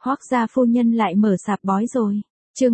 Hoác gia phu nhân lại mở sạp bói rồi. Chương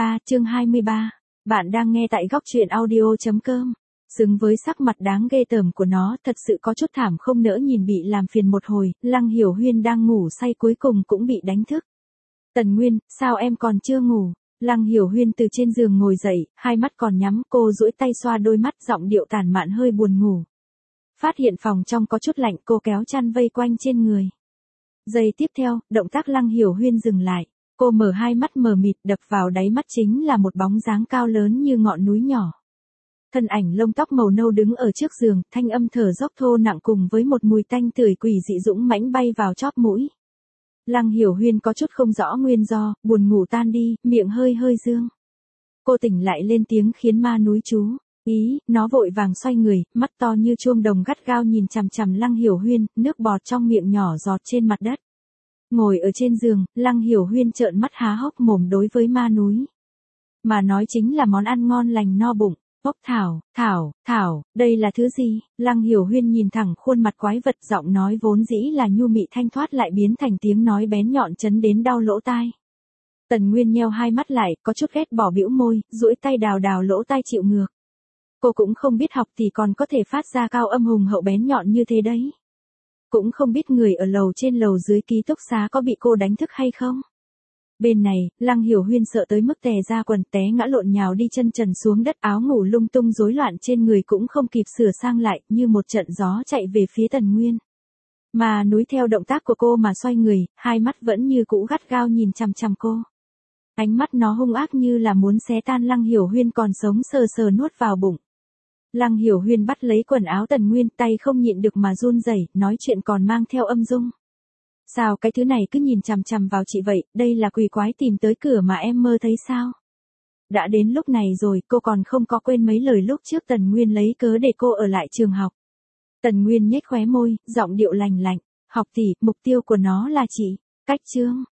23. Bạn đang nghe tại góc truyện audio.com. Xứng với sắc mặt đáng ghê tởm của nó, thật sự có chút thảm không nỡ nhìn, bị làm phiền một hồi, Lăng Hiểu Huyên đang ngủ say cuối cùng cũng bị đánh thức. Tần Nguyên, sao em còn chưa ngủ? Lăng Hiểu Huyên từ trên giường ngồi dậy, hai mắt còn nhắm, cô duỗi tay xoa đôi mắt, giọng điệu tản mạn hơi buồn ngủ. Phát hiện phòng trong có chút lạnh, cô kéo chăn vây quanh trên người. Giây tiếp theo, động tác Lăng Hiểu Huyên dừng lại. Cô mở hai mắt mờ mịt, đập vào đáy mắt chính là một bóng dáng cao lớn như ngọn núi nhỏ. Thân ảnh lông tóc màu nâu đứng ở trước giường, thanh âm thở dốc thô nặng cùng với một mùi tanh tưởi quỷ dị dũng mãnh bay vào chóp mũi. Lăng Hiểu Huyên có chút không rõ nguyên do, buồn ngủ tan đi, miệng hơi hơi dương. Cô tỉnh lại lên tiếng khiến ma núi chú ý, nó vội vàng xoay người, mắt to như chuông đồng gắt gao nhìn chằm chằm Lăng Hiểu Huyên, nước bọt trong miệng nhỏ giọt trên mặt đất. Ngồi ở trên giường, Lăng Hiểu Huyên trợn mắt há hốc mồm đối với ma núi. Mà nói chính là món ăn ngon lành no bụng. Ốc thảo, đây là thứ gì? Lăng Hiểu Huyên nhìn thẳng khuôn mặt quái vật, giọng nói vốn dĩ là nhu mị thanh thoát lại biến thành tiếng nói bén nhọn chấn đến đau lỗ tai. Tần Nguyên nheo hai mắt lại, có chút ghét bỏ bĩu môi, duỗi tay đào lỗ tai chịu ngược. Cô cũng không biết học thì còn có thể phát ra cao âm hùng hậu bén nhọn như thế đấy. Cũng không biết người ở lầu trên lầu dưới ký túc xá có bị cô đánh thức hay không. Bên này, Lăng Hiểu Huyên sợ tới mức tè ra quần, té ngã lộn nhào đi chân trần xuống đất, áo ngủ lung tung rối loạn trên người cũng không kịp sửa sang lại, như một trận gió chạy về phía Tần Nguyên. Mà núi theo động tác của cô mà xoay người, hai mắt vẫn như cũ gắt gao nhìn chằm chằm cô. Ánh mắt nó hung ác như là muốn xé tan Lăng Hiểu Huyên còn sống sờ sờ nuốt vào bụng. Lăng Hiểu Huyên bắt lấy quần áo Tần Nguyên, tay không nhịn được mà run rẩy, nói chuyện còn mang theo âm dung. Sao cái thứ này cứ nhìn chằm chằm vào chị vậy, đây là quỷ quái tìm tới cửa mà em mơ thấy sao? Đã đến lúc này rồi, cô còn không có quên mấy lời lúc trước Tần Nguyên lấy cớ để cô ở lại trường học. Tần Nguyên nhếch khóe môi, giọng điệu lành lạnh, học tỷ, mục tiêu của nó là chị. Cách chương,